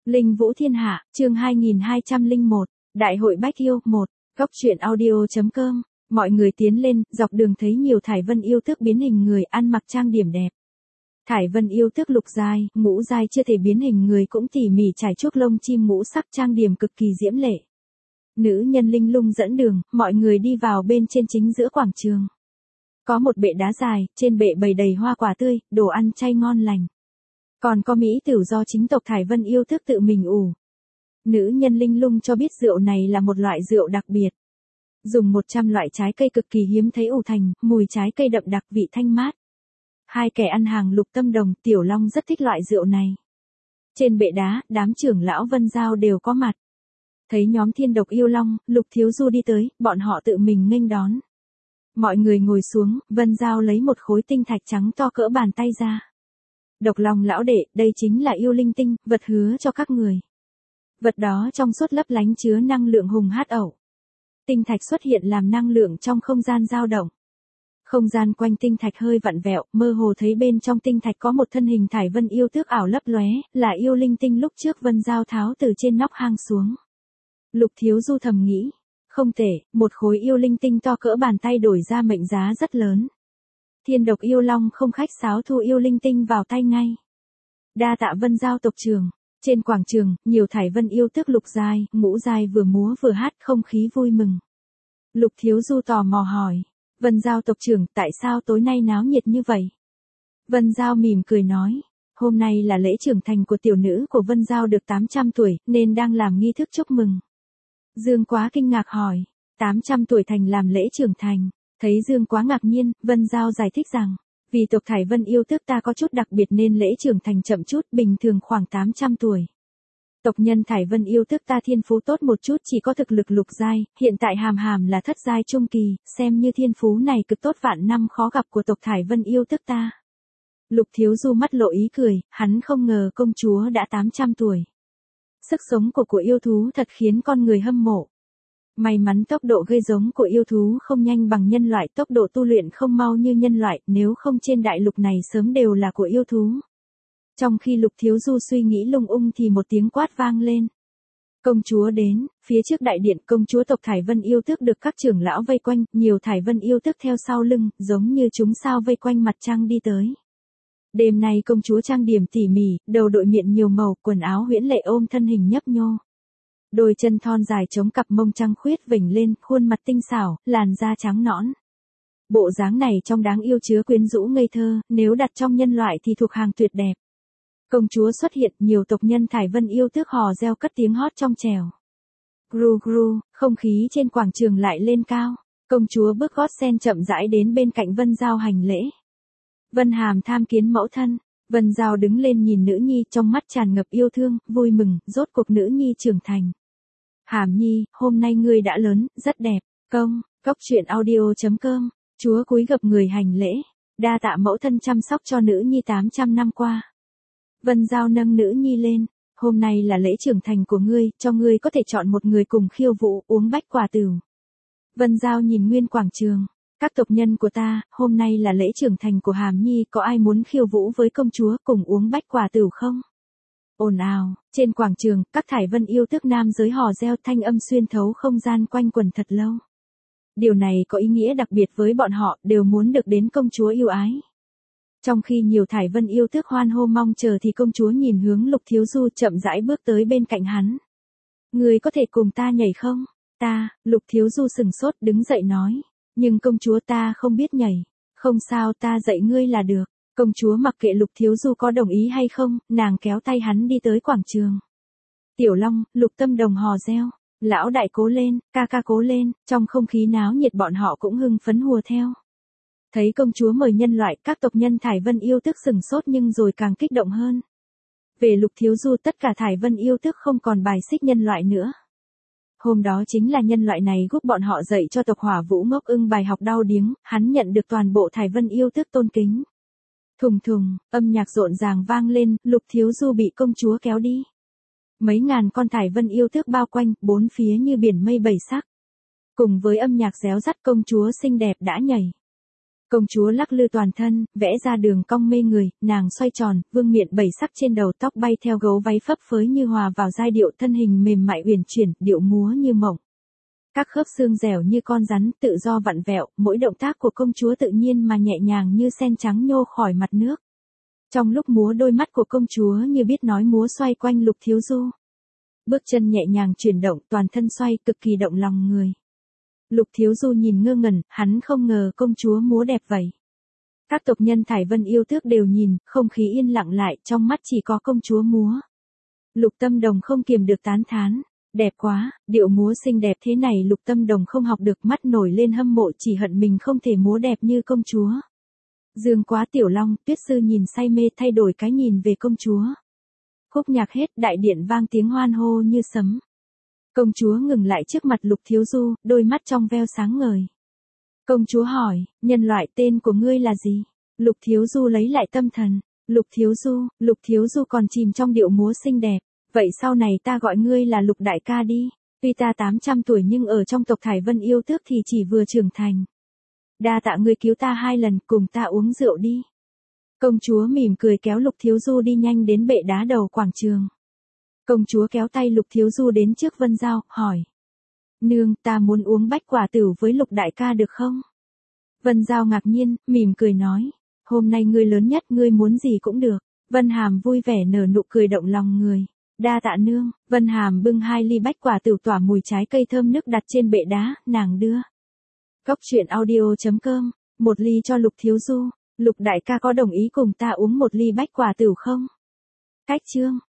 Linh Vũ Thiên Hạ, chương 2201, Đại hội Bách Yêu 1, Góc truyện audio.com. Mọi người tiến lên, dọc đường thấy nhiều Thải Vân yêu tước biến hình người ăn mặc trang điểm đẹp. Thải Vân yêu tước lục giai, ngũ giai chưa thể biến hình người cũng tỉ mỉ trải chuốt lông chim ngũ sắc trang điểm cực kỳ diễm lệ. Nữ nhân linh lung dẫn đường, mọi người đi vào bên trên chính giữa quảng trường. Có một bệ đá dài, trên bệ bày đầy hoa quả tươi, đồ ăn chay ngon lành. Còn có mỹ tửu do chính tộc Thải Vân yêu tước tự mình ủ. Nữ nhân linh lung cho biết rượu này là một loại rượu đặc biệt. Dùng 100 loại trái cây cực kỳ hiếm thấy ủ thành, mùi trái cây đậm đặc vị thanh mát. Hai kẻ ăn hàng Lục Tâm Đồng, Tiểu Long rất thích loại rượu này. Trên bệ đá, đám trưởng lão Vân Giao đều có mặt. Thấy nhóm Thiên Độc Yêu Long, Lục Thiếu Du đi tới, bọn họ tự mình nghênh đón. Mọi người ngồi xuống, Vân Giao lấy một khối tinh thạch trắng to cỡ bàn tay ra. Độc Long lão đệ, đây chính là yêu linh tinh, vật hứa cho các người. Vật đó trong suốt lấp lánh chứa năng lượng hùng hát ẩu. Tinh thạch xuất hiện làm năng lượng trong không gian dao động. Không gian quanh tinh thạch hơi vặn vẹo, mơ hồ thấy bên trong tinh thạch có một thân hình Thải Vân yêu tước ảo lấp lóe, là yêu linh tinh lúc trước Vân Giao tháo từ trên nóc hang xuống. Lục Thiếu Du thầm nghĩ, không tệ, một khối yêu linh tinh to cỡ bàn tay đổi ra mệnh giá rất lớn. Thiên Độc Yêu Long không khách sáo thu yêu linh tinh vào tay ngay. Đa tạ Vân Giao tộc trưởng. Trên quảng trường, nhiều Thải Vân yêu tước lục giai, ngũ giai vừa múa vừa hát, không khí vui mừng. Lục Thiếu Du tò mò hỏi, Vân Giao tộc trưởng, tại sao tối nay náo nhiệt như vậy? Vân Giao mỉm cười nói, hôm nay là lễ trưởng thành của tiểu nữ của Vân Giao được 800 tuổi, nên đang làm nghi thức chúc mừng. Dương Quá kinh ngạc hỏi, 800 tuổi thành làm lễ trưởng thành. Thấy Dương Quá ngạc nhiên, Vân Giao giải thích rằng, vì tộc Thải Vân yêu tước ta có chút đặc biệt nên lễ trưởng thành chậm chút, bình thường khoảng 800 tuổi. Tộc nhân Thải Vân yêu tước ta thiên phú tốt một chút, chỉ có thực lực lục giai, hiện tại hàm hàm là thất giai trung kỳ, xem như thiên phú này cực tốt vạn năm khó gặp của tộc Thải Vân yêu tước ta. Lục Thiếu Du mắt lộ ý cười, hắn không ngờ công chúa đã 800 tuổi. Sức sống của yêu thú thật khiến con người hâm mộ. May mắn tốc độ gây giống của yêu thú không nhanh bằng nhân loại, tốc độ tu luyện không mau như nhân loại, nếu không trên đại lục này sớm đều là của yêu thú. Trong khi Lục Thiếu Du suy nghĩ lung thì một tiếng quát vang lên. Công chúa đến, phía trước đại điện công chúa tộc Thải Vân yêu tước được các trưởng lão vây quanh, nhiều Thải Vân yêu tước theo sau lưng, giống như chúng sao vây quanh mặt trăng đi tới. Đêm nay công chúa trang điểm tỉ mỉ, đầu đội miệng nhiều màu, quần áo huyễn lệ ôm thân hình nhấp nhô. Đôi chân thon dài chống cặp mông trăng khuyết vểnh lên, khuôn mặt tinh xảo, làn da trắng nõn. Bộ dáng này trông đáng yêu chứa quyến rũ ngây thơ, nếu đặt trong nhân loại thì thuộc hàng tuyệt đẹp. Công chúa xuất hiện, nhiều tộc nhân Thải Vân yêu tước hò reo cất tiếng hót trong trẻo. Gru gru, không khí trên quảng trường lại lên cao. Công chúa bước gót sen chậm rãi đến bên cạnh Vân Giao hành lễ. Vân Hàm tham kiến mẫu thân. Vân Giao đứng lên nhìn nữ nhi, trong mắt tràn ngập yêu thương, vui mừng, rốt cuộc nữ nhi trưởng thành. Hàm nhi, hôm nay ngươi đã lớn, rất đẹp. Góc truyện audio.com. Chúa cúi gập người hành lễ. Đa tạ mẫu thân chăm sóc cho nữ nhi 800 năm qua. Vân Giao nâng nữ nhi lên. Hôm nay là lễ trưởng thành của ngươi, cho ngươi có thể chọn một người cùng khiêu vũ, uống bách quả tửu. Vân Giao nhìn nguyên quảng trường. Các tộc nhân của ta, hôm nay là lễ trưởng thành của Hàm nhi, có ai muốn khiêu vũ với công chúa cùng uống bách quả tửu không? Ồn ào, trên quảng trường, các Thải Vân yêu tước nam giới hò reo, thanh âm xuyên thấu không gian quanh quẩn thật lâu. Điều này có ý nghĩa đặc biệt với bọn họ, đều muốn được đến công chúa yêu ái. Trong khi nhiều Thải Vân yêu tước hoan hô mong chờ thì công chúa nhìn hướng Lục Thiếu Du chậm rãi bước tới bên cạnh hắn. Người có thể cùng ta nhảy không? Lục Thiếu Du sừng sốt đứng dậy nói. Nhưng công chúa ta không biết nhảy. Không sao, ta dạy ngươi là được. Công chúa mặc kệ Lục Thiếu Du có đồng ý hay không, nàng kéo tay hắn đi tới quảng trường. Tiểu Long, Lục Tâm Đồng hò reo. Lão đại cố lên, ca ca cố lên, trong không khí náo nhiệt bọn họ cũng hưng phấn hùa theo. Thấy công chúa mời nhân loại, các tộc nhân Thải Vân yêu tước sừng sốt nhưng rồi càng kích động hơn. Về Lục Thiếu Du tất cả Thải Vân yêu tước không còn bài xích nhân loại nữa. Hôm đó chính là nhân loại này giúp bọn họ dạy cho tộc Hỏa Vũ Ngốc Ưng bài học đau điếng, hắn nhận được toàn bộ Thải Vân yêu tước tôn kính. Thùng thùng, âm nhạc rộn ràng vang lên, Lục Thiếu Du bị công chúa kéo đi. Mấy ngàn con Thải Vân yêu tước bao quanh, bốn phía như biển mây bảy sắc. Cùng với âm nhạc réo rắt công chúa xinh đẹp đã nhảy. Công chúa lắc lư toàn thân, vẽ ra đường cong mê người, nàng xoay tròn, vương miện bảy sắc trên đầu, tóc bay theo gấu váy phấp phới như hòa vào giai điệu, thân hình mềm mại uyển chuyển, điệu múa như mộng. Các khớp xương dẻo như con rắn, tự do vặn vẹo, mỗi động tác của công chúa tự nhiên mà nhẹ nhàng như sen trắng nhô khỏi mặt nước. Trong lúc múa, đôi mắt của công chúa như biết nói múa xoay quanh Lục Thiếu Du. Bước chân nhẹ nhàng chuyển động, toàn thân xoay, cực kỳ động lòng người. Lục Thiếu Du nhìn ngơ ngẩn, hắn không ngờ công chúa múa đẹp vậy. Các tộc nhân Thải Vân Yêu Tước đều nhìn, không khí yên lặng lại, trong mắt chỉ có công chúa múa. Lục Tâm Đồng không kiềm được tán thán, đẹp quá, điệu múa xinh đẹp thế này Lục Tâm Đồng không học được, mắt nổi lên hâm mộ, chỉ hận mình không thể múa đẹp như công chúa. Dương Quá Tiểu Long, Tuyết Sư nhìn say mê, thay đổi cái nhìn về công chúa. Khúc nhạc hết, đại điện vang tiếng hoan hô như sấm. Công chúa ngừng lại trước mặt Lục Thiếu Du, đôi mắt trong veo sáng ngời. Công chúa hỏi, nhân loại tên của ngươi là gì? Lục Thiếu Du lấy lại tâm thần. Lục Thiếu Du còn chìm trong điệu múa xinh đẹp. Vậy sau này ta gọi ngươi là Lục đại ca đi. Tuy ta 800 tuổi nhưng ở trong tộc Thải Vân Yêu Tước thì chỉ vừa trưởng thành. Đa tạ ngươi cứu ta 2 lần, cùng ta uống rượu đi. Công chúa mỉm cười kéo Lục Thiếu Du đi nhanh đến bệ đá đầu quảng trường. Công chúa kéo tay Lục Thiếu Du đến trước Vân Dao, hỏi. Nương, ta muốn uống bách quả tửu với Lục đại ca được không? Vân Dao ngạc nhiên, mỉm cười nói. Hôm nay ngươi lớn nhất, ngươi muốn gì cũng được. Vân Hàm vui vẻ nở nụ cười động lòng người. Đa tạ nương. Vân Hàm bưng 2 ly bách quả tửu tỏa mùi trái cây thơm nức đặt trên bệ đá, nàng đưa. Cốc truyện audio.com, 1 ly cho Lục Thiếu Du. Lục đại ca có đồng ý cùng ta uống 1 ly bách quả tửu không? Cách chương.